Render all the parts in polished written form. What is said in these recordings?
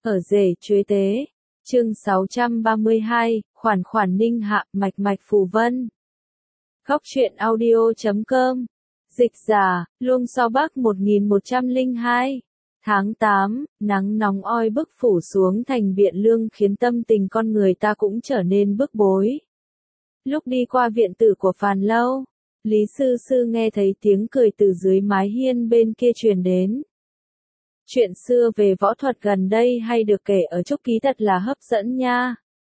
Ở rể chuế tế. Chương 632, khoản khoản ninh hạ, mạch mạch phù vân. Góc truyện audio.com. Dịch giả, Luông So Bắc 1102. Tháng 8, nắng nóng oi bức phủ xuống thành Biện Lương khiến tâm tình con người ta cũng trở nên bức bối. Lúc đi qua viện tử của Phàn Lâu, Lý Sư Sư nghe thấy tiếng cười từ dưới mái hiên bên kia truyền đến. Chuyện xưa về võ thuật gần đây hay được kể ở Trúc Ký thật là hấp dẫn nha.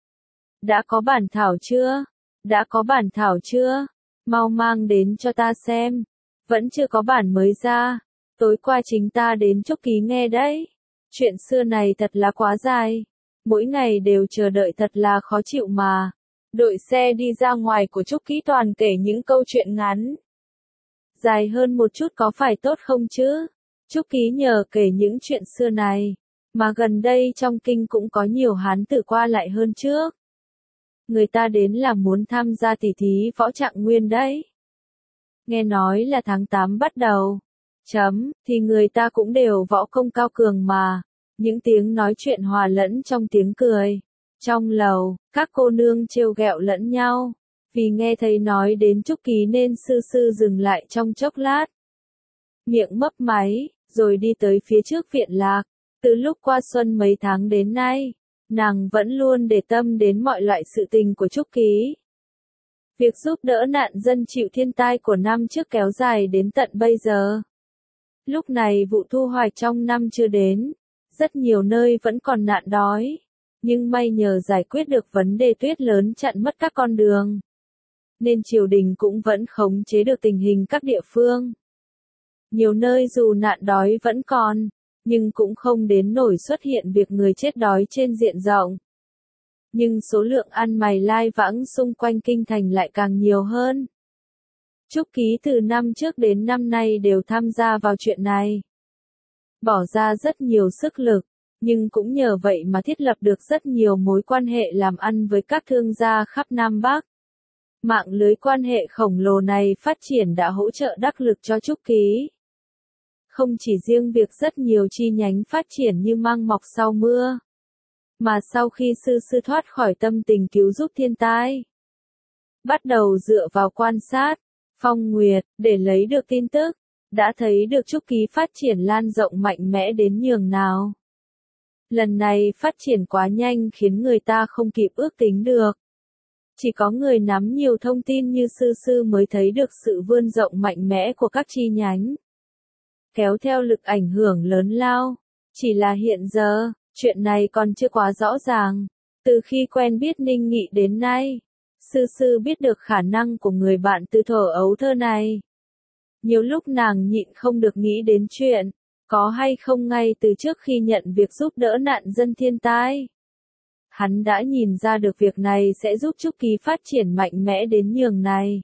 Đã có bản thảo chưa? Đã có bản thảo chưa? Mau mang đến cho ta xem. Vẫn chưa có bản mới ra. Tối qua chính ta đến Trúc Ký nghe đấy. Chuyện xưa này thật là quá dài. Mỗi ngày đều chờ đợi thật là khó chịu mà. Đội xe đi ra ngoài của Trúc Ký toàn kể những câu chuyện ngắn. Dài hơn một chút có phải tốt không chứ? Trúc Ký nhờ kể những chuyện xưa này, mà gần đây trong kinh cũng có nhiều hán tử qua lại hơn trước. Người ta đến là muốn tham gia tỷ thí võ trạng nguyên đấy. Nghe nói là tháng 8 bắt đầu. Thì người ta cũng đều võ công cao cường mà. Những tiếng nói chuyện hòa lẫn trong tiếng cười. Trong lầu, các cô nương trêu ghẹo lẫn nhau. Vì nghe thấy nói đến Trúc Ký nên Sư Sư dừng lại trong chốc lát. Miệng mấp máy, rồi đi tới phía trước viện lạc. Từ lúc qua xuân mấy tháng đến nay, nàng vẫn luôn để tâm đến mọi loại sự tình của Trúc Ký. Việc giúp đỡ nạn dân chịu thiên tai của năm trước kéo dài đến tận bây giờ. Lúc này vụ thu hoạch trong năm chưa đến, rất nhiều nơi vẫn còn nạn đói. Nhưng may nhờ giải quyết được vấn đề tuyết lớn chặn mất các con đường, nên triều đình cũng vẫn khống chế được tình hình các địa phương. Nhiều nơi dù nạn đói vẫn còn, nhưng cũng không đến nổi xuất hiện việc người chết đói trên diện rộng. Nhưng số lượng ăn mày lai vãng xung quanh kinh thành lại càng nhiều hơn. Trúc Ký từ năm trước đến năm nay đều tham gia vào chuyện này. Bỏ ra rất nhiều sức lực, nhưng cũng nhờ vậy mà thiết lập được rất nhiều mối quan hệ làm ăn với các thương gia khắp Nam Bắc. Mạng lưới quan hệ khổng lồ này phát triển đã hỗ trợ đắc lực cho Trúc Ký. Không chỉ riêng việc rất nhiều chi nhánh phát triển như măng mọc sau mưa, mà sau khi Sư Sư thoát khỏi tâm tình cứu giúp thiên tai, bắt đầu dựa vào quan sát, phong nguyệt, để lấy được tin tức, đã thấy được Trúc Ký phát triển lan rộng mạnh mẽ đến nhường nào. Lần này phát triển quá nhanh khiến người ta không kịp ước tính được. Chỉ có người nắm nhiều thông tin như Sư Sư mới thấy được sự vươn rộng mạnh mẽ của các chi nhánh. Kéo theo lực ảnh hưởng lớn lao. Chỉ là hiện giờ, chuyện này còn chưa quá rõ ràng. Từ khi quen biết Ninh Nghị đến nay, Sư Sư biết được khả năng của người bạn từ thuở ấu thơ này. Nhiều lúc nàng nhịn không được nghĩ đến chuyện, có hay không ngay từ trước khi nhận việc giúp đỡ nạn dân thiên tai. Hắn đã nhìn ra được việc này sẽ giúp Trúc Ký phát triển mạnh mẽ đến nhường này.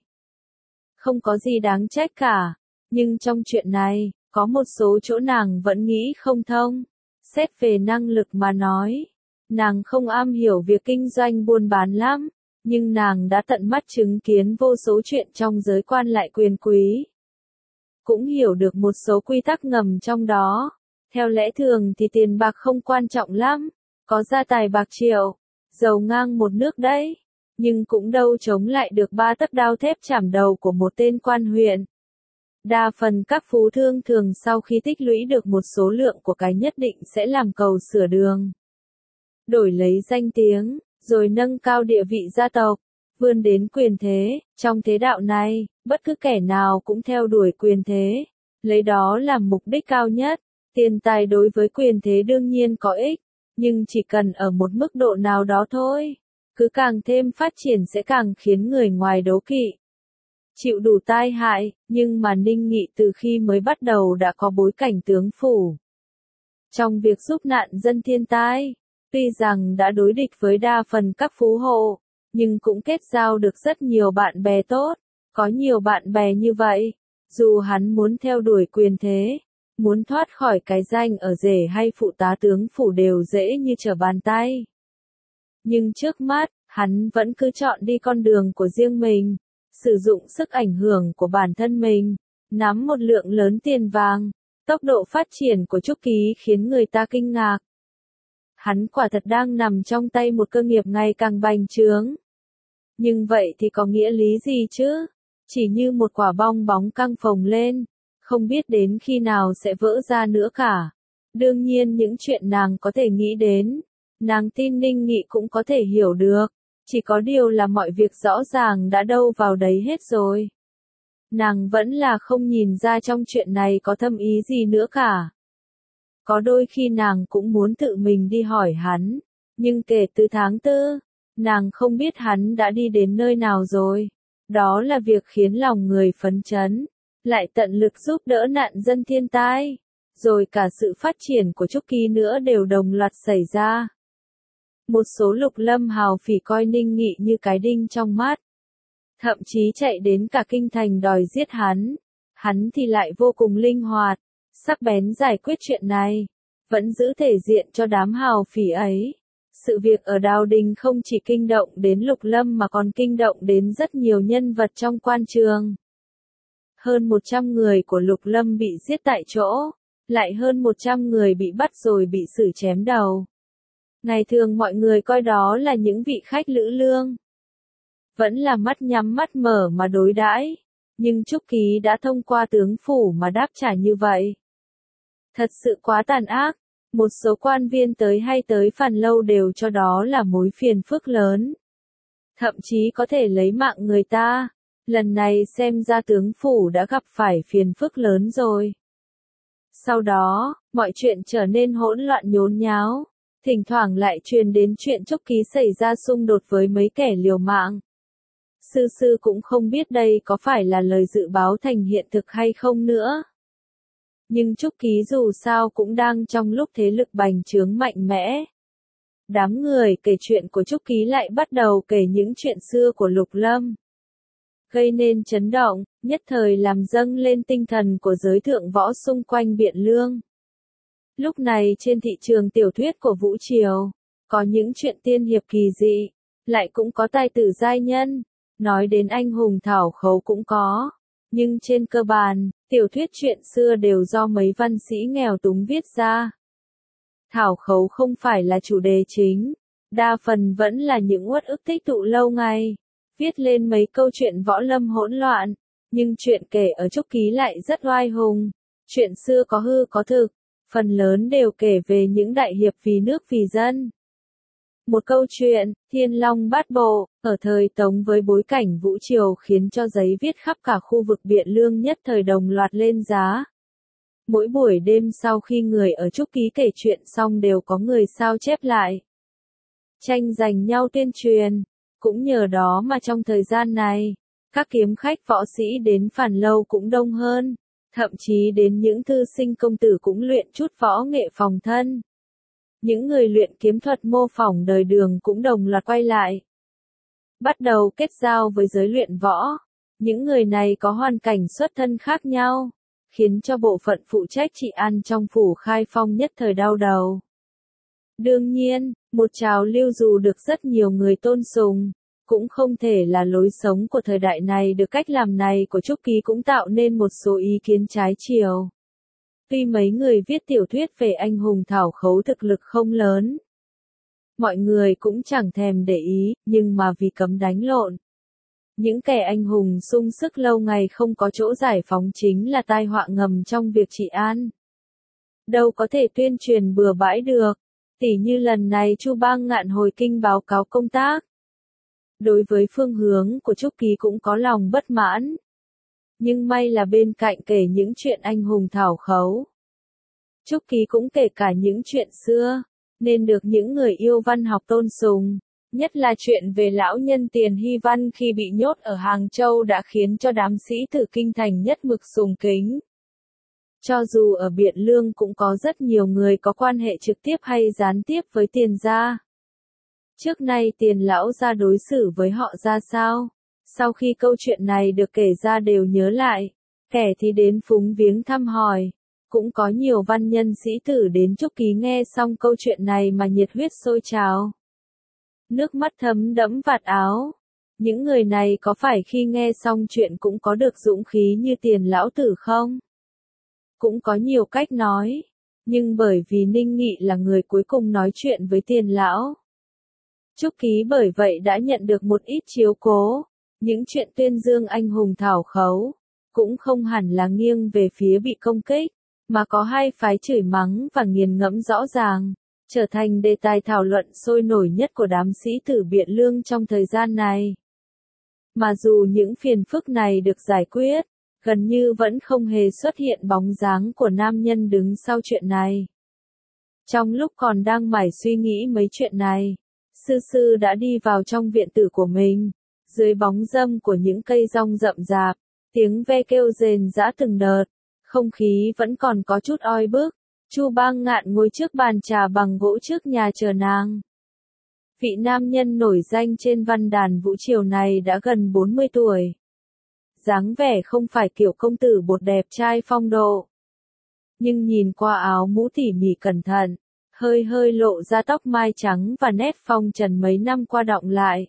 Không có gì đáng trách cả, nhưng trong chuyện này, có một số chỗ nàng vẫn nghĩ không thông. Xét về năng lực mà nói, nàng không am hiểu việc kinh doanh buôn bán lắm, nhưng nàng đã tận mắt chứng kiến vô số chuyện trong giới quan lại quyền quý. Cũng hiểu được một số quy tắc ngầm trong đó. Theo lẽ thường thì tiền bạc không quan trọng lắm, có gia tài bạc triệu, giàu ngang một nước đấy, nhưng cũng đâu chống lại được 3 tấc đao thép chảm đầu của một tên quan huyện. Đa phần các phú thương thường sau khi tích lũy được một số lượng của cái nhất định sẽ làm cầu sửa đường, đổi lấy danh tiếng, rồi nâng cao địa vị gia tộc, vươn đến quyền thế. Trong thế đạo này, bất cứ kẻ nào cũng theo đuổi quyền thế, lấy đó làm mục đích cao nhất. Tiền tài đối với quyền thế đương nhiên có ích, nhưng chỉ cần ở một mức độ nào đó thôi. Cứ càng thêm phát triển sẽ càng khiến người ngoài đố kỵ, chịu đủ tai hại. Nhưng mà Ninh Nghị từ khi mới bắt đầu đã có bối cảnh tướng phủ trong việc giúp nạn dân thiên tai. Tuy rằng đã đối địch với đa phần các phú hộ, nhưng cũng kết giao được rất nhiều bạn bè tốt. Có nhiều bạn bè như vậy, dù hắn muốn theo đuổi quyền thế, muốn thoát khỏi cái danh ở rể hay phụ tá tướng phủ đều dễ như trở bàn tay. Nhưng trước mắt, hắn vẫn cứ chọn đi con đường của riêng mình, sử dụng sức ảnh hưởng của bản thân mình, nắm một lượng lớn tiền vàng. Tốc độ phát triển của Trúc Ký khiến người ta kinh ngạc. Hắn quả thật đang nằm trong tay một cơ nghiệp ngày càng bành trướng. Nhưng vậy thì có nghĩa lý gì chứ? Chỉ như một quả bong bóng căng phồng lên, không biết đến khi nào sẽ vỡ ra nữa cả. Đương nhiên những chuyện nàng có thể nghĩ đến, nàng tin Ninh Nghị cũng có thể hiểu được, chỉ có điều là mọi việc rõ ràng đã đâu vào đấy hết rồi. Nàng vẫn là không nhìn ra trong chuyện này có thâm ý gì nữa cả. Có đôi khi nàng cũng muốn tự mình đi hỏi hắn, nhưng kể từ tháng 4, nàng không biết hắn đã đi đến nơi nào rồi. Đó là việc khiến lòng người phấn chấn, lại tận lực giúp đỡ nạn dân thiên tai, rồi cả sự phát triển của Trúc Ký nữa đều đồng loạt xảy ra. Một số Lục Lâm hào phỉ coi Ninh Nghị như cái đinh trong mắt, thậm chí chạy đến cả kinh thành đòi giết hắn thì lại vô cùng linh hoạt, sắc bén giải quyết chuyện này, vẫn giữ thể diện cho đám hào phỉ ấy. Sự việc ở Đào Đình không chỉ kinh động đến Lục Lâm mà còn kinh động đến rất nhiều nhân vật trong quan trường. Hơn 100 người của Lục Lâm bị giết tại chỗ, lại hơn 100 người bị bắt rồi bị xử chém đầu. Ngày thường mọi người coi đó là những vị khách lữ lương. Vẫn là mắt nhắm mắt mở mà đối đãi, nhưng Trúc Ký đã thông qua tướng phủ mà đáp trả như vậy. Thật sự quá tàn ác, một số quan viên tới hay tới Phàn Lâu đều cho đó là mối phiền phức lớn. Thậm chí có thể lấy mạng người ta, lần này xem ra tướng phủ đã gặp phải phiền phức lớn rồi. Sau đó, mọi chuyện trở nên hỗn loạn nhốn nháo, thỉnh thoảng lại truyền đến chuyện Trúc Ký xảy ra xung đột với mấy kẻ liều mạng. Sư sư cũng không biết đây có phải là lời dự báo thành hiện thực hay không nữa. Nhưng Trúc Ký dù sao cũng đang trong lúc thế lực bành trướng mạnh mẽ. Đám người kể chuyện của Trúc Ký lại bắt đầu kể những chuyện xưa của Lục Lâm. Gây nên chấn động, nhất thời làm dâng lên tinh thần của giới thượng võ xung quanh Biện Lương. Lúc này trên thị trường tiểu thuyết của Vũ Triều, có những chuyện tiên hiệp kỳ dị, lại cũng có tài tử giai nhân, nói đến anh hùng thảo khấu cũng có. Nhưng trên cơ bản, tiểu thuyết chuyện xưa đều do mấy văn sĩ nghèo túng viết ra. Thảo khấu không phải là chủ đề chính, đa phần vẫn là những uất ức tích tụ lâu ngày, viết lên mấy câu chuyện võ lâm hỗn loạn, nhưng chuyện kể ở Trúc Ký lại rất oai hùng, chuyện xưa có hư có thực, phần lớn đều kể về những đại hiệp vì nước vì dân. Một câu chuyện, Thiên Long Bát Bộ, ở thời Tống với bối cảnh Vũ Triều khiến cho giấy viết khắp cả khu vực Biện Lương nhất thời đồng loạt lên giá. Mỗi buổi đêm sau khi người ở Trúc Ký kể chuyện xong đều có người sao chép lại. Tranh giành nhau tuyên truyền, cũng nhờ đó mà trong thời gian này, các kiếm khách võ sĩ đến Phàn Lâu cũng đông hơn, thậm chí đến những thư sinh công tử cũng luyện chút võ nghệ phòng thân. Những người luyện kiếm thuật mô phỏng đời Đường cũng đồng loạt quay lại. Bắt đầu kết giao với giới luyện võ. Những người này có hoàn cảnh xuất thân khác nhau, khiến cho bộ phận phụ trách trị an trong phủ Khai Phong nhất thời đau đầu. Đương nhiên, một trào lưu dù được rất nhiều người tôn sùng, cũng không thể là lối sống của thời đại này. Được cách làm này của Trúc Ký cũng tạo nên một số ý kiến trái chiều. Tuy mấy người viết tiểu thuyết về anh hùng thảo khấu thực lực không lớn, mọi người cũng chẳng thèm để ý, nhưng mà vì cấm đánh lộn, những kẻ anh hùng sung sức lâu ngày không có chỗ giải phóng chính là tai họa ngầm trong việc trị an. Đâu có thể tuyên truyền bừa bãi được, tỉ như lần này Chu Bang Ngạn hồi kinh báo cáo công tác. Đối với phương hướng của Trúc Ký cũng có lòng bất mãn. Nhưng may là bên cạnh kể những chuyện anh hùng thảo khấu, Trúc Ký cũng kể cả những chuyện xưa, nên được những người yêu văn học tôn sùng. Nhất là chuyện về lão nhân Tiền Hy Văn khi bị nhốt ở Hàng Châu đã khiến cho đám sĩ tử kinh thành nhất mực sùng kính. Cho dù ở Biện Lương cũng có rất nhiều người có quan hệ trực tiếp hay gián tiếp với Tiền gia. Trước nay Tiền lão gia đối xử với họ ra sao? Sau khi câu chuyện này được kể ra đều nhớ lại, kẻ thì đến phúng viếng thăm hỏi, cũng có nhiều văn nhân sĩ tử đến Trúc Ký nghe xong câu chuyện này mà nhiệt huyết sôi trào. Nước mắt thấm đẫm vạt áo. Những người này có phải khi nghe xong chuyện cũng có được dũng khí như Tiền lão tử không? Cũng có nhiều cách nói, Nhưng bởi vì Ninh Nghị là người cuối cùng nói chuyện với Tiền lão, Trúc Ký bởi vậy đã nhận được một ít chiếu cố. Những chuyện tuyên dương anh hùng thảo khấu, cũng không hẳn là nghiêng về phía bị công kích, mà có hai phái chửi mắng và nghiền ngẫm rõ ràng, trở thành đề tài thảo luận sôi nổi nhất của đám sĩ tử Biện Lương trong thời gian này. Mà dù những phiền phức này được giải quyết, gần như vẫn không hề xuất hiện bóng dáng của nam nhân đứng sau chuyện này. Trong lúc còn đang mải suy nghĩ mấy chuyện này, Sư Sư đã đi vào trong viện tử của mình. Dưới bóng râm của những cây rong rậm rạp, tiếng ve kêu rền rã từng đợt, không khí vẫn còn có chút oi bức. Chu Bang Ngạn ngồi trước bàn trà bằng gỗ trước nhà chờ nàng. Vị nam nhân nổi danh trên văn đàn vũ triều này đã gần 40 tuổi. Dáng vẻ không phải kiểu công tử bột đẹp trai phong độ. Nhưng nhìn qua áo mũ tỉ mỉ cẩn thận, hơi hơi lộ ra tóc mai trắng và nét phong trần mấy năm qua đọng lại.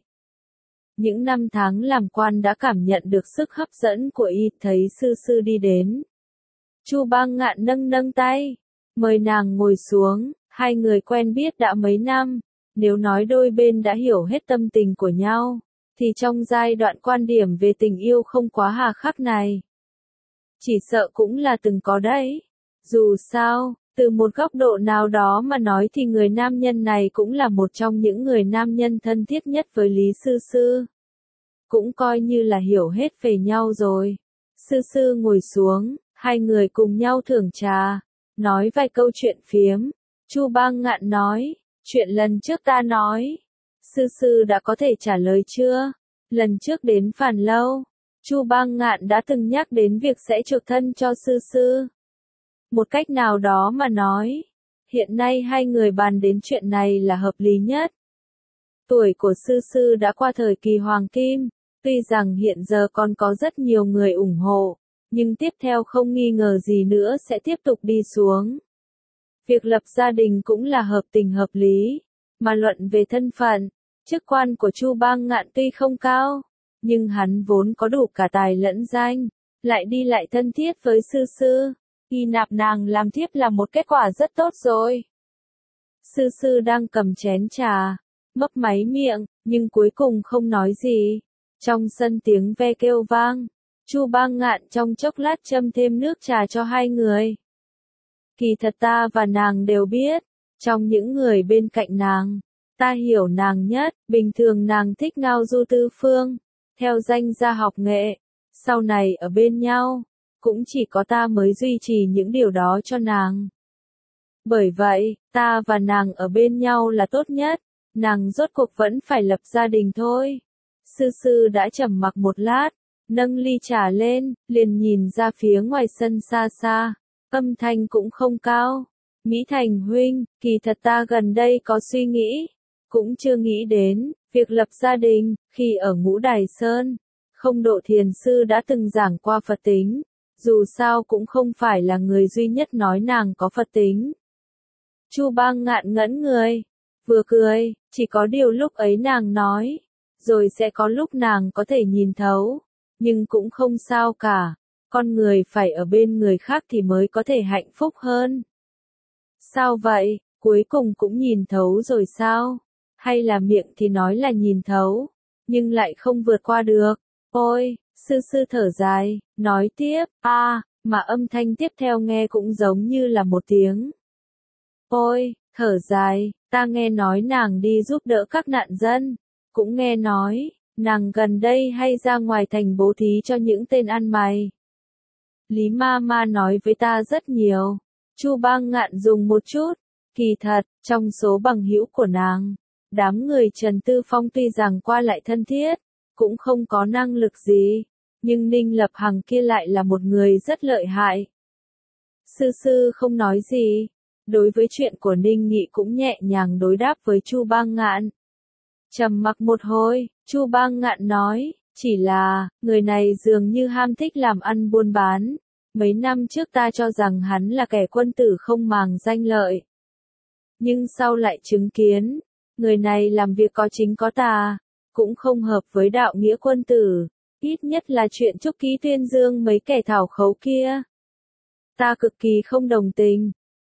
Những năm tháng làm quan đã cảm nhận được sức hấp dẫn của y, thấy Sư Sư đi đến. Chu Bang Ngạn nâng nâng tay, mời nàng ngồi xuống, hai người quen biết đã mấy năm, nếu nói đôi bên đã hiểu hết tâm tình của nhau, thì trong giai đoạn quan điểm về tình yêu không quá hà khắc này, chỉ sợ cũng là từng có đấy. Dù sao, từ một góc độ nào đó mà nói thì người nam nhân này cũng là một trong những người nam nhân thân thiết nhất với Lý Sư Sư. Cũng coi như là hiểu hết về nhau rồi. Sư Sư ngồi xuống, hai người cùng nhau thưởng trà, nói vài câu chuyện phiếm. Chu Bang Ngạn nói, chuyện lần trước ta nói, Sư Sư đã có thể trả lời chưa? Lần trước đến Phàn Lâu, Chu Bang Ngạn đã từng nhắc đến việc sẽ chuộc thân cho Sư Sư. Một cách nào đó mà nói, hiện nay hai người bàn đến chuyện này là hợp lý nhất. Tuổi của Sư Sư đã qua thời kỳ hoàng kim, tuy rằng hiện giờ còn có rất nhiều người ủng hộ, nhưng tiếp theo không nghi ngờ gì nữa sẽ tiếp tục đi xuống. Việc lập gia đình cũng là hợp tình hợp lý, mà luận về thân phận, chức quan của Chu Bang Ngạn tuy không cao, nhưng hắn vốn có đủ cả tài lẫn danh, lại đi lại thân thiết với Sư Sư. Y nạp nàng làm thiếp là một kết quả rất tốt rồi. Sư Sư đang cầm chén trà, mấp máy miệng, nhưng cuối cùng không nói gì. Trong sân tiếng ve kêu vang, Chu Bang Ngạn trong chốc lát châm thêm nước trà cho hai người. Kỳ thật ta và nàng đều biết, trong những người bên cạnh nàng, ta hiểu nàng nhất, bình thường nàng thích ngao du tư phương, theo danh gia học nghệ, sau này ở bên nhau. Cũng chỉ có ta mới duy trì những điều đó cho nàng. Bởi vậy, ta và nàng ở bên nhau là tốt nhất, nàng rốt cuộc vẫn phải lập gia đình thôi. Sư Sư đã trầm mặc một lát, nâng ly trà lên, liền nhìn ra phía ngoài sân xa xa, âm thanh cũng không cao. Mỹ Thành huynh, kỳ thật ta gần đây có suy nghĩ, cũng chưa nghĩ đến, việc lập gia đình, khi ở Ngũ Đài Sơn, Không Độ Thiền Sư đã từng giảng qua Phật tính. Dù sao cũng không phải là người duy nhất nói nàng có Phật tính. Chu Bang Ngạn ngẩn người, vừa cười, chỉ có điều lúc ấy nàng nói, rồi sẽ có lúc nàng có thể nhìn thấu, nhưng cũng không sao cả, con người phải ở bên người khác thì mới có thể hạnh phúc hơn. Sao vậy, cuối cùng cũng nhìn thấu rồi sao? Hay là miệng thì nói là nhìn thấu, nhưng lại không vượt qua được? Ôi! Sư Sư thở dài, nói tiếp, mà âm thanh tiếp theo nghe cũng giống như là một tiếng. Ôi, thở dài, ta nghe nói nàng đi giúp đỡ các nạn dân, cũng nghe nói, nàng gần đây hay ra ngoài thành bố thí cho những tên ăn mày. Lý Ma Ma nói với ta rất nhiều. Chu Bang Ngạn dùng một chút, kỳ thật, trong số bằng hữu của nàng, đám người Trần Tư Phong tuy rằng qua lại thân thiết, cũng không có năng lực gì. Nhưng Ninh Lập Hằng kia lại là một người rất lợi hại. Sư Sư không nói gì, đối với chuyện của Ninh Nghị cũng nhẹ nhàng đối đáp với Chu Bang Ngạn. Trầm mặc một hồi, Chu Bang Ngạn nói, chỉ là, người này dường như ham thích làm ăn buôn bán. Mấy năm trước ta cho rằng hắn là kẻ quân tử không màng danh lợi. Nhưng sau lại chứng kiến, người này làm việc có chính có tà, cũng không hợp với đạo nghĩa quân tử. Ít nhất là chuyện Trúc Ký tuyên dương mấy kẻ thảo khấu kia. Ta cực kỳ không đồng tình.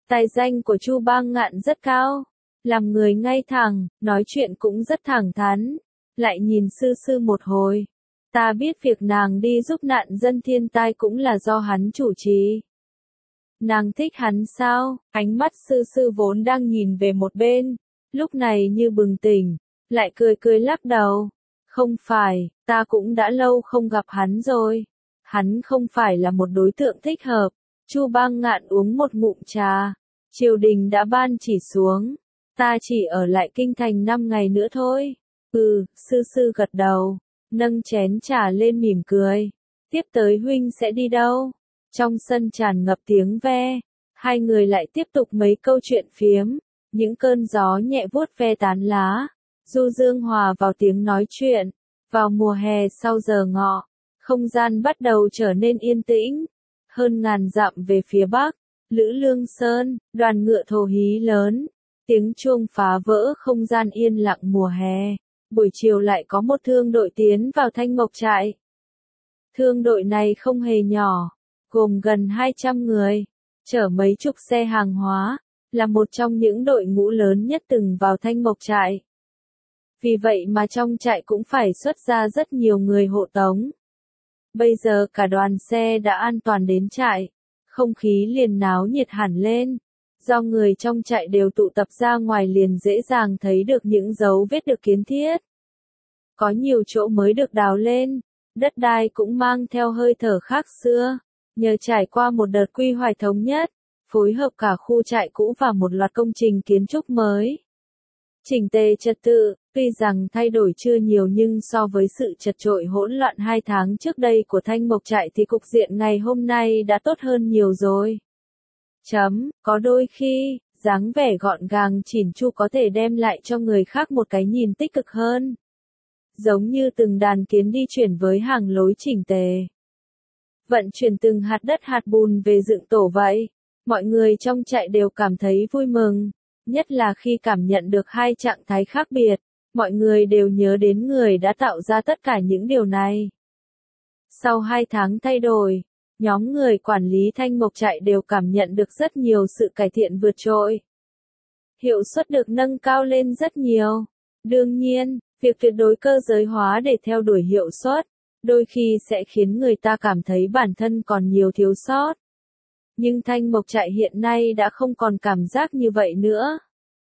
Tài danh của Chu Bang Ngạn rất cao, làm người ngay thẳng, nói chuyện cũng rất thẳng thắn. Lại nhìn sư sư một hồi, ta biết việc nàng đi giúp nạn dân thiên tai cũng là do hắn chủ trì. Nàng thích hắn sao? Ánh mắt sư sư vốn đang nhìn về một bên, lúc này như bừng tỉnh, lại cười cười lắc đầu. Không phải, ta cũng đã lâu không gặp hắn rồi. Hắn không phải là một đối tượng thích hợp. Chu Bang Ngạn uống một ngụm trà. Triều đình đã ban chỉ xuống. Ta chỉ ở lại kinh thành 5 ngày nữa thôi. Sư sư gật đầu, nâng chén trà lên mỉm cười. Tiếp tới huynh sẽ đi đâu? Trong sân tràn ngập tiếng ve, hai người lại tiếp tục mấy câu chuyện phiếm, những cơn gió nhẹ vuốt ve tán lá, du dương hòa vào tiếng nói chuyện. Vào mùa hè sau giờ ngọ, không gian bắt đầu trở nên yên tĩnh. Hơn ngàn dặm về phía bắc, Lữ Lương Sơn, đoàn ngựa thổ hí lớn, tiếng chuông phá vỡ không gian yên lặng mùa hè. Buổi chiều lại có một thương đội tiến vào Thanh Mộc Trại. Thương đội này không hề nhỏ, gồm gần 200 người, chở mấy chục xe hàng hóa, là một trong những đội ngũ lớn nhất từng vào Thanh Mộc Trại. Vì vậy mà trong trại cũng phải xuất ra rất nhiều người hộ tống. Bây giờ cả đoàn xe đã an toàn đến trại, không khí liền náo nhiệt hẳn lên. Do người trong trại đều tụ tập ra ngoài liền dễ dàng thấy được những dấu vết được kiến thiết. Có nhiều chỗ mới được đào lên, đất đai cũng mang theo hơi thở khác xưa. Nhờ trải qua một đợt quy hoạch thống nhất, phối hợp cả khu trại cũ và một loạt công trình kiến trúc mới. Chỉnh tề trật tự, tuy rằng thay đổi chưa nhiều nhưng so với sự chật chội hỗn loạn 2 tháng trước đây của Thanh Mộc Trại thì cục diện ngày hôm nay đã tốt hơn nhiều rồi. Có đôi khi, dáng vẻ gọn gàng chỉn chu có thể đem lại cho người khác một cái nhìn tích cực hơn. Giống như từng đàn kiến đi chuyển với hàng lối chỉnh tề. Vận chuyển từng hạt đất hạt bùn về dựng tổ vậy. Mọi người trong trại đều cảm thấy vui mừng. Nhất là khi cảm nhận được hai trạng thái khác biệt. Mọi người đều nhớ đến người đã tạo ra tất cả những điều này. Sau 2 tháng thay đổi, nhóm người quản lý Thanh Mộc Trại đều cảm nhận được rất nhiều sự cải thiện vượt trội. Hiệu suất được nâng cao lên rất nhiều. Đương nhiên, việc tuyệt đối cơ giới hóa để theo đuổi hiệu suất, đôi khi sẽ khiến người ta cảm thấy bản thân còn nhiều thiếu sót. Nhưng Thanh Mộc Trại hiện nay đã không còn cảm giác như vậy nữa.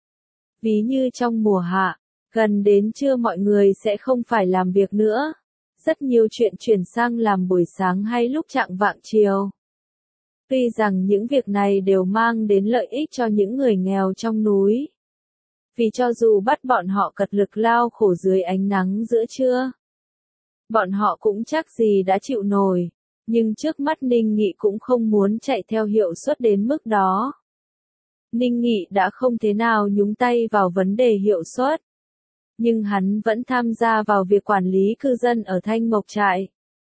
Ví như trong mùa hạ, gần đến trưa mọi người sẽ không phải làm việc nữa. Rất nhiều chuyện chuyển sang làm buổi sáng hay lúc chạng vạng chiều. Tuy rằng những việc này đều mang đến lợi ích cho những người nghèo trong núi. Vì cho dù bắt bọn họ cật lực lao khổ dưới ánh nắng giữa trưa, bọn họ cũng chắc gì đã chịu nổi. Nhưng trước mắt Ninh Nghị cũng không muốn chạy theo hiệu suất đến mức đó. Ninh Nghị đã không thế nào nhúng tay vào vấn đề hiệu suất. Nhưng hắn vẫn tham gia vào việc quản lý cư dân ở Thanh Mộc Trại.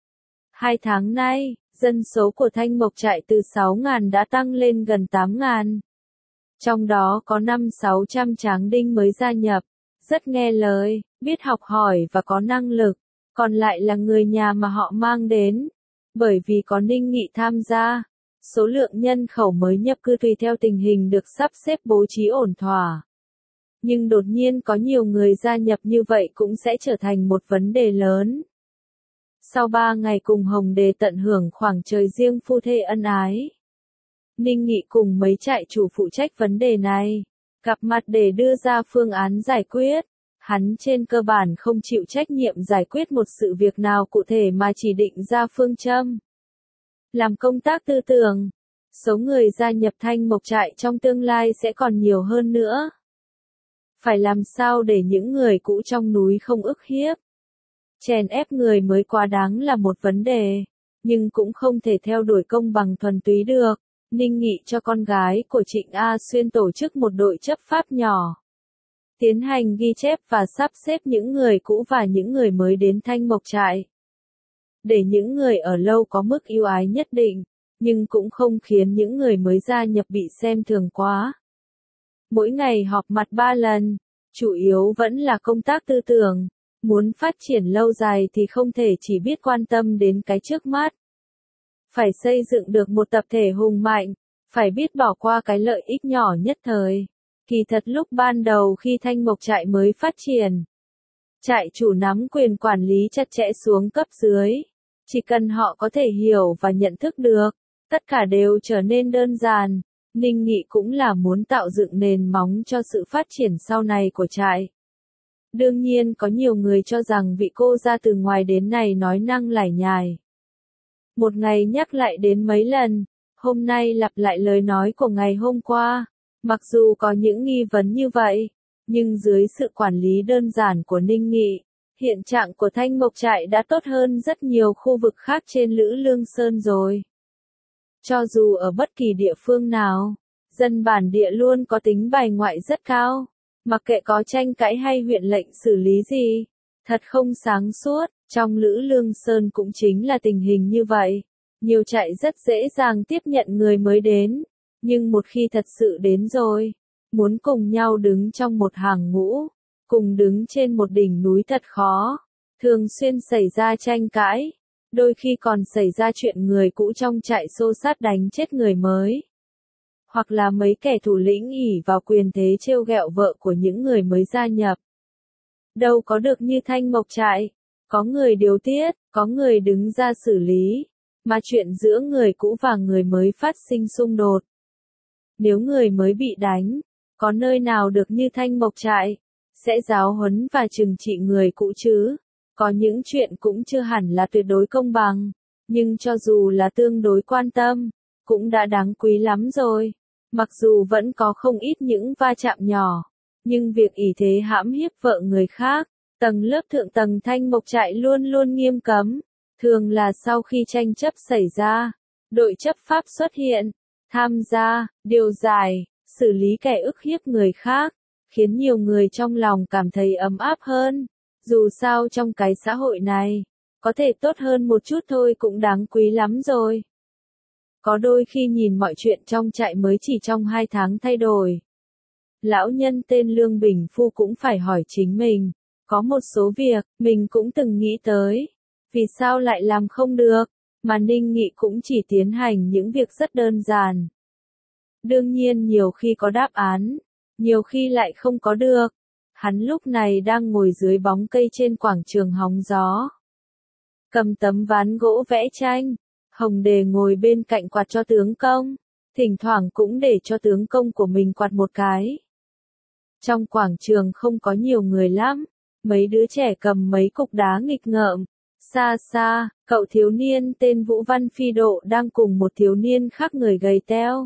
2 tháng nay, dân số của Thanh Mộc Trại từ 6.000 đã tăng lên gần 8.000. Trong đó có 500-600 tráng đinh mới gia nhập, rất nghe lời, biết học hỏi và có năng lực, còn lại là người nhà mà họ mang đến. Bởi vì có Ninh Nghị tham gia, số lượng nhân khẩu mới nhập cư tùy theo tình hình được sắp xếp bố trí ổn thỏa. Nhưng đột nhiên có nhiều người gia nhập như vậy cũng sẽ trở thành một vấn đề lớn. Sau 3 ngày cùng Hồng Đề tận hưởng khoảng trời riêng phu thê ân ái, Ninh Nghị cùng mấy trại chủ phụ trách vấn đề này, gặp mặt để đưa ra phương án giải quyết. Hắn trên cơ bản không chịu trách nhiệm giải quyết một sự việc nào cụ thể mà chỉ định ra phương châm. Làm công tác tư tưởng, số người gia nhập Thanh Mộc Trại trong tương lai sẽ còn nhiều hơn nữa. Phải làm sao để những người cũ trong núi không ức hiếp. Chèn ép người mới quá đáng là một vấn đề, nhưng cũng không thể theo đuổi công bằng thuần túy được. Ninh Nghị cho con gái của Trịnh A Xuyên tổ chức một đội chấp pháp nhỏ. Tiến hành ghi chép và sắp xếp những người cũ và những người mới đến Thanh Mộc Trại. Để những người ở lâu có mức ưu ái nhất định, nhưng cũng không khiến những người mới gia nhập bị xem thường quá. Mỗi ngày họp mặt 3 lần, chủ yếu vẫn là công tác tư tưởng. Muốn phát triển lâu dài thì không thể chỉ biết quan tâm đến cái trước mắt. Phải xây dựng được một tập thể hùng mạnh, phải biết bỏ qua cái lợi ích nhỏ nhất thời. Kỳ thật lúc ban đầu khi Thanh Mộc trại mới phát triển, trại chủ nắm quyền quản lý chặt chẽ xuống cấp dưới. Chỉ cần họ có thể hiểu và nhận thức được, tất cả đều trở nên đơn giản. Ninh Nghị cũng là muốn tạo dựng nền móng cho sự phát triển sau này của trại. Đương nhiên có nhiều người cho rằng vị cô ra từ ngoài đến này nói năng lải nhải. Một ngày nhắc lại đến mấy lần, hôm nay lặp lại lời nói của ngày hôm qua. Mặc dù có những nghi vấn như vậy, nhưng dưới sự quản lý đơn giản của Ninh Nghị, hiện trạng của Thanh Mộc trại đã tốt hơn rất nhiều khu vực khác trên Lữ Lương Sơn rồi. Cho dù ở bất kỳ địa phương nào, dân bản địa luôn có tính bài ngoại rất cao, mặc kệ có tranh cãi hay huyện lệnh xử lý gì, thật không sáng suốt. Trong Lữ Lương Sơn cũng chính là tình hình như vậy, nhiều trại rất dễ dàng tiếp nhận người mới đến, nhưng một khi thật sự đến rồi, muốn cùng nhau đứng trong một hàng ngũ, cùng đứng trên một đỉnh núi thật khó, thường xuyên xảy ra tranh cãi, đôi khi còn xảy ra chuyện người cũ trong trại xô xát đánh chết người mới. Hoặc là mấy kẻ thủ lĩnh ỷ vào quyền thế trêu ghẹo vợ của những người mới gia nhập. Đâu có được như Thanh Mộc trại, có người điều tiết, có người đứng ra xử lý, mà chuyện giữa người cũ và người mới phát sinh xung đột. Nếu người mới bị đánh, có nơi nào được như Thanh Mộc trại, sẽ giáo huấn và trừng trị người cũ chứ. Có những chuyện cũng chưa hẳn là tuyệt đối công bằng, nhưng cho dù là tương đối quan tâm, cũng đã đáng quý lắm rồi. Mặc dù vẫn có không ít những va chạm nhỏ, nhưng việc ỷ thế hãm hiếp vợ người khác, tầng lớp thượng tầng Thanh Mộc trại luôn luôn nghiêm cấm. Thường là sau khi tranh chấp xảy ra, đội chấp pháp xuất hiện, tham gia, điều giải, xử lý kẻ ức hiếp người khác, khiến nhiều người trong lòng cảm thấy ấm áp hơn. Dù sao trong cái xã hội này, có thể tốt hơn một chút thôi cũng đáng quý lắm rồi. Có đôi khi nhìn mọi chuyện trong trại mới chỉ trong 2 tháng thay đổi. Lão nhân tên Lương Bình Phu cũng phải hỏi chính mình, có một số việc, mình cũng từng nghĩ tới. Vì sao lại làm không được, mà Ninh Nghị cũng chỉ tiến hành những việc rất đơn giản. Đương nhiên nhiều khi có đáp án, nhiều khi lại không có được. Hắn lúc này đang ngồi dưới bóng cây trên quảng trường hóng gió. Cầm tấm ván gỗ vẽ tranh, Hồng Đề ngồi bên cạnh quạt cho tướng công, thỉnh thoảng cũng để cho tướng công của mình quạt một cái. Trong quảng trường không có nhiều người lắm, mấy đứa trẻ cầm mấy cục đá nghịch ngợm. Xa xa, cậu thiếu niên tên Vũ Văn Phi Độ đang cùng một thiếu niên khác người gầy teo.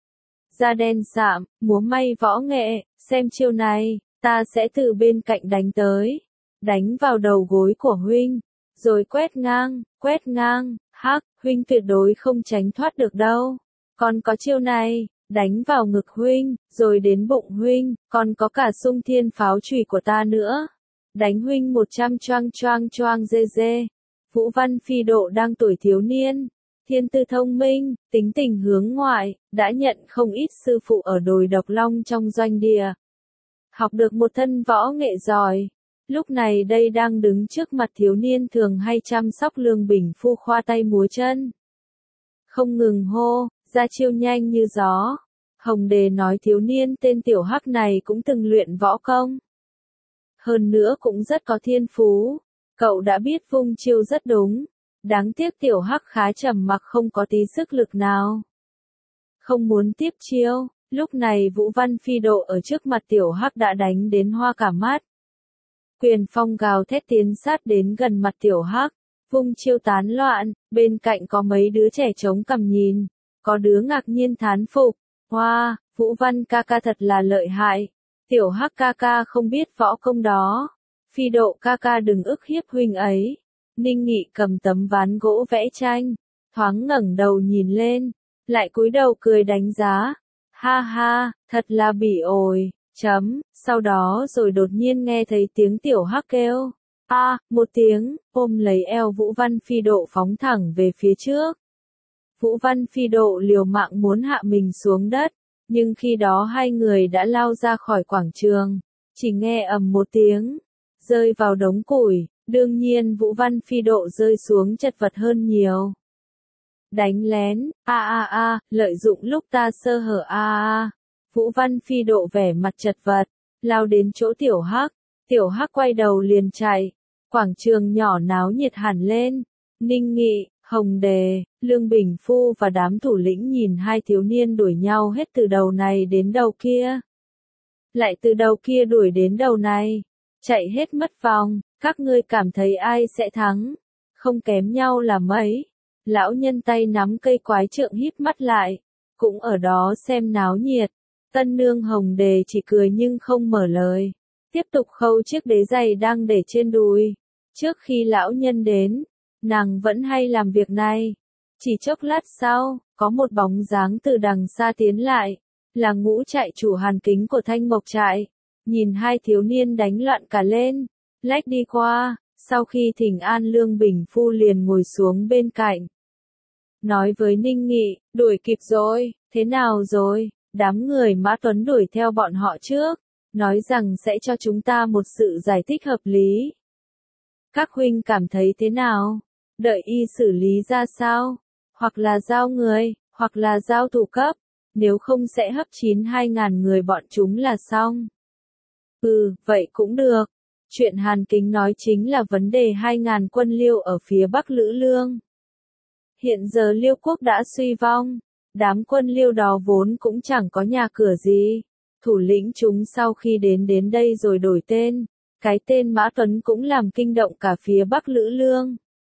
Da đen sạm, múa may võ nghệ, xem chiêu này, ta sẽ từ bên cạnh đánh tới. Đánh vào đầu gối của huynh, rồi quét ngang, hắc, huynh tuyệt đối không tránh thoát được đâu. Còn có chiêu này, đánh vào ngực huynh, rồi đến bụng huynh, còn có cả xung thiên pháo chùy của ta nữa. Đánh huynh 100 choang dê dê. Vũ Văn Phi Độ đang tuổi thiếu niên, thiên tư thông minh, tính tình hướng ngoại, đã nhận không ít sư phụ ở đồi Độc Long trong doanh địa. Học được một thân võ nghệ giỏi. Lúc này đây đang đứng trước mặt thiếu niên thường hay chăm sóc Lương Bình Phu khoa tay múa chân. Không ngừng hô, ra chiêu nhanh như gió. Hồng Đề nói thiếu niên tên Tiểu Hắc này cũng từng luyện võ công. Hơn nữa cũng rất có thiên phú. Cậu đã biết vung chiêu rất đúng. Đáng tiếc Tiểu Hắc khá trầm mặc không có tí sức lực nào. Không muốn tiếp chiêu, lúc này Vũ Văn Phi Độ ở trước mặt Tiểu Hắc đã đánh đến hoa cả mắt. Quyền phong gào thét tiến sát đến gần mặt Tiểu Hắc, vung chiêu tán loạn, bên cạnh có mấy đứa trẻ trống cằm nhìn, có đứa ngạc nhiên thán phục, wow, Vũ Văn ca ca thật là lợi hại, Tiểu Hắc ca ca không biết võ công đó, Phi Độ ca ca đừng ức hiếp huynh ấy. Ninh Nghị cầm tấm ván gỗ vẽ tranh, thoáng ngẩng đầu nhìn lên, lại cúi đầu cười đánh giá, ha ha, thật là bỉ ổi. Sau đó rồi đột nhiên nghe thấy tiếng Tiểu Hắc kêu, một tiếng, ôm lấy eo Vũ Văn Phi Độ phóng thẳng về phía trước. Vũ Văn Phi Độ liều mạng muốn hạ mình xuống đất, nhưng khi đó hai người đã lao ra khỏi quảng trường, chỉ nghe ầm một tiếng, rơi vào đống củi, đương nhiên Vũ Văn Phi Độ rơi xuống chật vật hơn nhiều. đánh lén, lợi dụng lúc ta sơ hở Vũ Văn Phi độ vẻ mặt chật vật, lao đến chỗ Tiểu Hắc quay đầu liền chạy, quảng trường nhỏ náo nhiệt hẳn lên, Ninh Nghị, Hồng Đề, Lương Bình Phu và đám thủ lĩnh nhìn hai thiếu niên đuổi nhau hết từ đầu này đến đầu kia. Lại từ đầu kia đuổi đến đầu này, chạy hết mất vòng, các ngươi cảm thấy ai sẽ thắng, không kém nhau là mấy. Lão nhân tay nắm cây quái trượng híp mắt lại, cũng ở đó xem náo nhiệt. Tân nương Hồng Đề chỉ cười nhưng không mở lời, tiếp tục khâu chiếc đế giày đang để trên đùi. Trước khi lão nhân đến, nàng vẫn hay làm việc này. Chỉ chốc lát sau, có một bóng dáng từ đằng xa tiến lại, là Ngũ Trại chủ Hàn Kính của Thanh Mộc Trại. Nhìn hai thiếu niên đánh loạn cả lên, lách đi qua, sau khi thỉnh an Lương Bình Phu liền ngồi xuống bên cạnh. Nói với Ninh Nghị, đuổi kịp rồi, thế nào rồi? Đám người Mã Tuấn đuổi theo bọn họ trước, nói rằng sẽ cho chúng ta một sự giải thích hợp lý. Các huynh cảm thấy thế nào? Đợi y xử lý ra sao? Hoặc là giao người, hoặc là giao thủ cấp, nếu không sẽ hấp 2.000 người bọn chúng là xong. Vậy cũng được. Chuyện Hàn Kính nói chính là vấn đề 2.000 quân Liêu ở phía Bắc Lữ Lương. Hiện giờ Liêu quốc đã suy vong, đám quân Liêu đó vốn cũng chẳng có nhà cửa gì. Thủ lĩnh chúng sau khi đến đây rồi đổi tên, cái tên Mã Tuấn cũng làm kinh động cả phía Bắc Lữ Lương.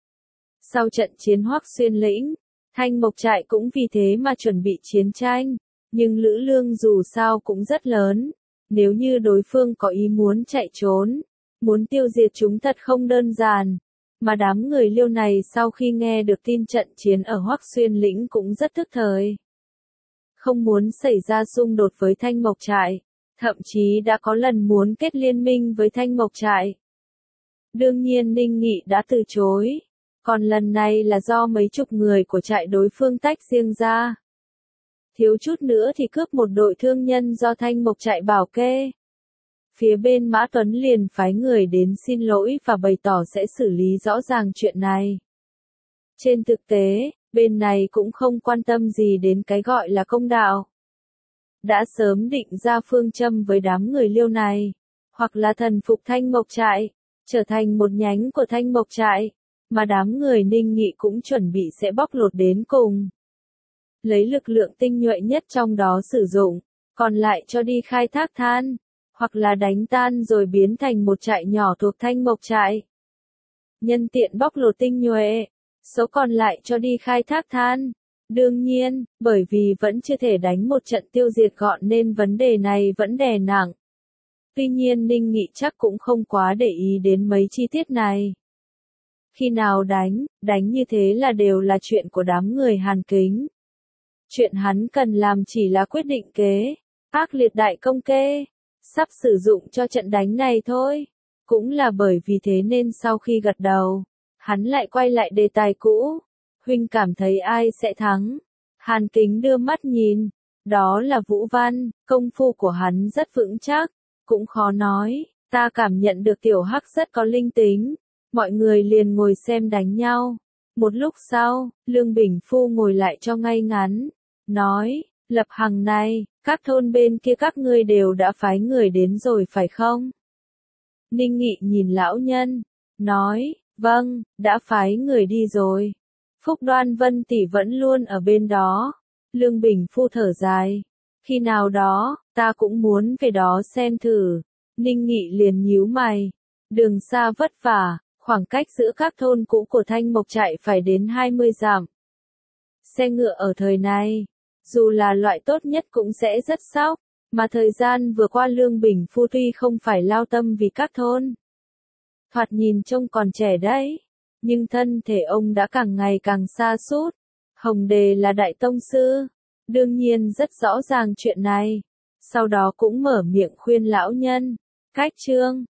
Sau trận chiến Hoắc Xuyên Lĩnh, Thanh Mộc Trại cũng vì thế mà chuẩn bị chiến tranh, nhưng Lữ Lương dù sao cũng rất lớn, nếu như đối phương có ý muốn chạy trốn, muốn tiêu diệt chúng thật không đơn giản. Mà đám người Liêu này sau khi nghe được tin trận chiến ở Hoắc Xuyên Lĩnh cũng rất tức thời. Không muốn xảy ra xung đột với Thanh Mộc Trại, thậm chí đã có lần muốn kết liên minh với Thanh Mộc Trại. Đương nhiên Ninh Nghị đã từ chối, còn lần này là do mấy chục người của trại đối phương tách riêng ra. Thiếu chút nữa thì cướp một đội thương nhân do Thanh Mộc Trại bảo kê. Phía bên Mã Tuấn liền phái người đến xin lỗi và bày tỏ sẽ xử lý rõ ràng chuyện này. Trên thực tế, bên này cũng không quan tâm gì đến cái gọi là công đạo. Đã sớm định ra phương châm với đám người Liêu này, hoặc là thần phục Thanh Mộc Trại, trở thành một nhánh của Thanh Mộc Trại, mà đám người Ninh Nghị cũng chuẩn bị sẽ bóc lột đến cùng. Lấy lực lượng tinh nhuệ nhất trong đó sử dụng, còn lại cho đi khai thác than, hoặc là đánh tan rồi biến thành một trại nhỏ thuộc Thanh Mộc Trại. Nhân tiện bóc lột tinh nhuệ, số còn lại cho đi khai thác than. Đương nhiên, bởi vì vẫn chưa thể đánh một trận tiêu diệt gọn nên vấn đề này vẫn đè nặng. Tuy nhiên Ninh Nghị chắc cũng không quá để ý đến mấy chi tiết này. Khi nào đánh như thế là đều là chuyện của đám người Hàn Kính. Chuyện hắn cần làm chỉ là quyết định kế, ác liệt đại công kê, sắp sử dụng cho trận đánh này thôi. Cũng là bởi vì thế nên sau khi gật đầu, hắn lại quay lại đề tài cũ. Huynh cảm thấy ai sẽ thắng? Hàn Kính đưa mắt nhìn, đó là Vũ Văn, công phu của hắn rất vững chắc, cũng khó nói, ta cảm nhận được Tiểu Hắc rất có linh tính. Mọi người liền ngồi xem đánh nhau. Một lúc sau, Lương Bình Phu ngồi lại cho ngay ngắn, nói, Lập Hằng này, các thôn bên kia các ngươi đều đã phái người đến rồi phải không? Ninh Nghị nhìn lão nhân, nói, vâng, đã phái người đi rồi. Phúc Đoan Vân tỷ vẫn luôn ở bên đó. Lương Bình Phu thở dài, khi nào đó, ta cũng muốn về đó xem thử. Ninh Nghị liền nhíu mày, đường xa vất vả, khoảng cách giữa các thôn cũ của Thanh Mộc Trại phải đến 20 dặm. Xe ngựa ở thời này, dù là loại tốt nhất cũng sẽ rất sóc, mà thời gian vừa qua Lương Bình Phu tuy không phải lao tâm vì các thôn. Thoạt nhìn trông còn trẻ đấy, nhưng thân thể ông đã càng ngày càng sa sút. Hồng Đề là đại tông sư, đương nhiên rất rõ ràng chuyện này, sau đó cũng mở miệng khuyên lão nhân, cách trương,